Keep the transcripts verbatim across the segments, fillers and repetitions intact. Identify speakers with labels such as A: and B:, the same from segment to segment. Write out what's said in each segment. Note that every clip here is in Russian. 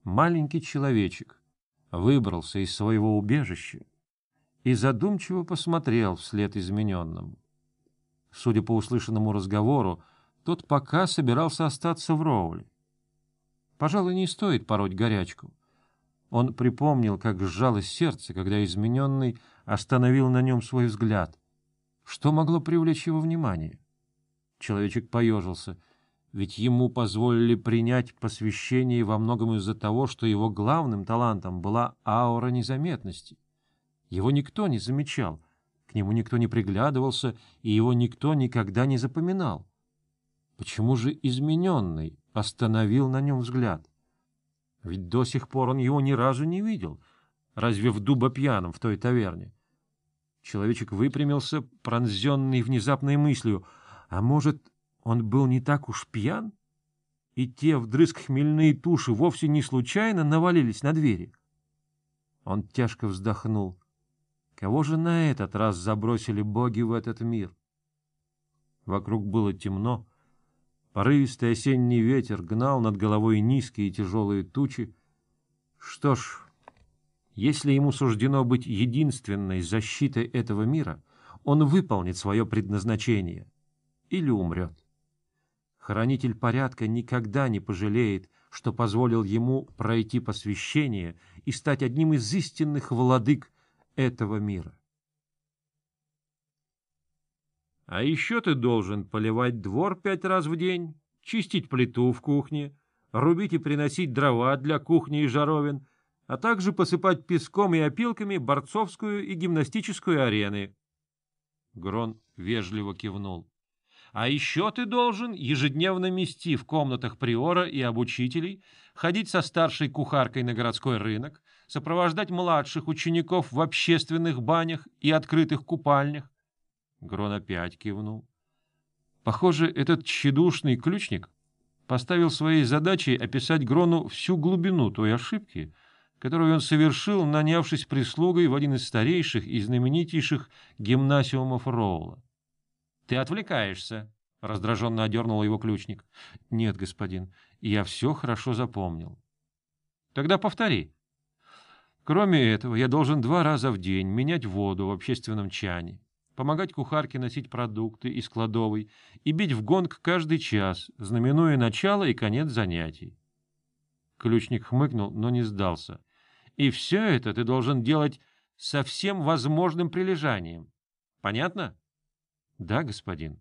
A: маленький человечек выбрался из своего убежища и задумчиво посмотрел вслед измененному. Судя по услышанному разговору, тот пока собирался остаться в Роуле. Пожалуй, не стоит пороть горячку. Он припомнил, как сжалось сердце, когда измененный остановил на нем свой взгляд. Что могло привлечь его внимание? Человечек поежился, ведь ему позволили принять посвящение во многом из-за того, что его главным талантом была аура незаметности. Его никто не замечал, к нему никто не приглядывался, и его никто никогда не запоминал. Почему же измененный остановил на нем взгляд? Ведь до сих пор он его ни разу не видел, разве в дуба пьяном в той таверне. Человечек выпрямился, пронзенный внезапной мыслью, а может, он был не так уж пьян, и те вдрызг хмельные туши вовсе не случайно навалились на двери. Он тяжко вздохнул. Кого же на этот раз забросили боги в этот мир? Вокруг было темно. Порывистый осенний ветер гнал над головой низкие и тяжелые тучи. Что ж, если ему суждено быть единственной защитой этого мира, он выполнит свое предназначение или умрет. Хранитель порядка никогда не пожалеет, что позволил ему пройти посвящение и стать одним из истинных владык этого мира. А еще ты должен поливать двор пять раз в день, чистить плиту в кухне, рубить и приносить дрова для кухни и жаровин, а также посыпать песком и опилками борцовскую и гимнастическую арены. Грон вежливо кивнул. А еще ты должен ежедневно мести в комнатах приора и обучителей, ходить со старшей кухаркой на городской рынок, сопровождать младших учеников в общественных банях и открытых купальнях. Грон опять кивнул. Похоже, этот тщедушный ключник поставил своей задачей описать Грону всю глубину той ошибки, которую он совершил, нанявшись прислугой в один из старейших и знаменитейших гимнасиумов Роула. — Ты отвлекаешься, — раздраженно одернул его ключник. — Нет, господин, я все хорошо запомнил. — Тогда повтори. Кроме этого, я должен два раза в день менять воду в общественном чане, помогать кухарке носить продукты из кладовой и бить в гонг каждый час, знаменуя начало и конец занятий. Ключник хмыкнул, но не сдался. — И все это ты должен делать со всем возможным прилежанием. Понятно? — Да, господин.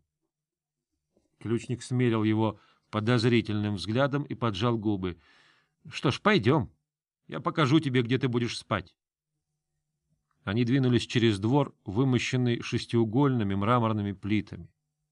A: Ключник смерил его подозрительным взглядом и поджал губы. — Что ж, пойдем. Я покажу тебе, где ты будешь спать. Они двинулись через двор, вымощенный шестиугольными мраморными плитами.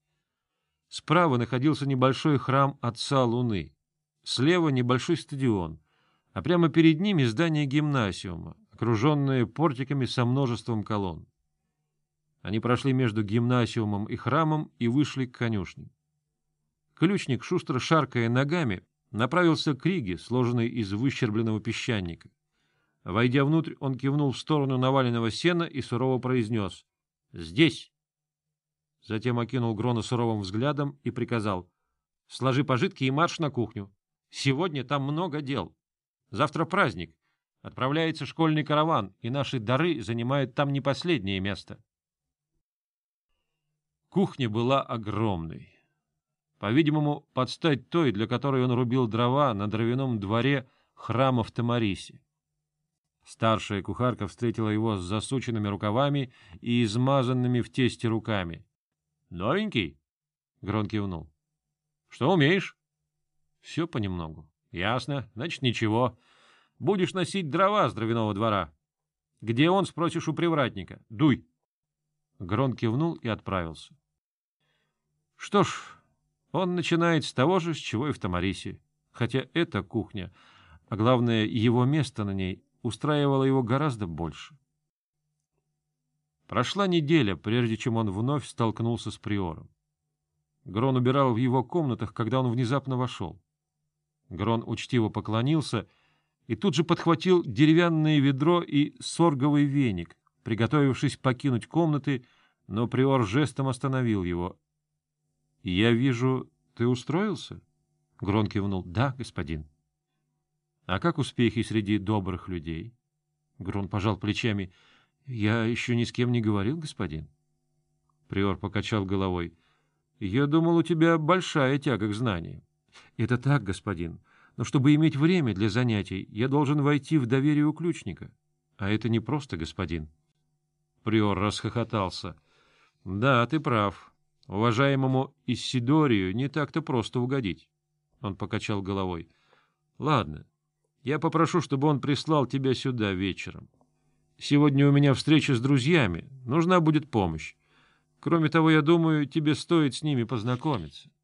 A: Справа находился небольшой храм Отца Луны, слева небольшой стадион, а прямо перед ними здание гимнасиума, окруженное портиками со множеством колонн. Они прошли между гимнасиумом и храмом и вышли к конюшне. Ключник, шустро шаркая ногами, направился к риге, сложенной из выщербленного песчаника. Войдя внутрь, он кивнул в сторону наваленного сена и сурово произнес: «Здесь!» Затем окинул Грона суровым взглядом и приказал: «Сложи пожитки и марш на кухню. Сегодня там много дел. Завтра праздник. Отправляется школьный караван, и наши дары занимают там не последнее место». Кухня была огромной. По-видимому, под стать той, для которой он рубил дрова на дровяном дворе храма в Тамарисе. Старшая кухарка встретила его с засученными рукавами и измазанными в тесте руками. — Новенький? — Грон кивнул. — Что умеешь? — Все понемногу. — Ясно. Значит, ничего. Будешь носить дрова с дровяного двора. Где он, спросишь у привратника. Дуй. Грон кивнул и отправился. Что ж, он начинает с того же, с чего и в Тамарисе, хотя эта кухня, а главное, его место на ней, устраивало его гораздо больше. Прошла неделя, прежде чем он вновь столкнулся с приором. Грон убирал в его комнатах, когда он внезапно вошел. Грон учтиво поклонился и тут же подхватил деревянное ведро и сорговый веник, приготовившись покинуть комнаты, но приор жестом остановил его. — Я вижу, ты устроился? Грон кивнул. — Да, господин. — А как успехи среди добрых людей? Грон пожал плечами. — Я еще ни с кем не говорил, господин. Приор покачал головой. — Я думал, у тебя большая тяга к знаниям. — Это так, господин. Но чтобы иметь время для занятий, я должен войти в доверие у ключника. А это не просто, господин. Приор расхохотался. — Да, ты прав. Уважаемому Иссидорию не так-то просто угодить. Он покачал головой. — Ладно, я попрошу, чтобы он прислал тебя сюда вечером. Сегодня у меня встреча с друзьями, нужна будет помощь. Кроме того, я думаю, тебе стоит с ними познакомиться.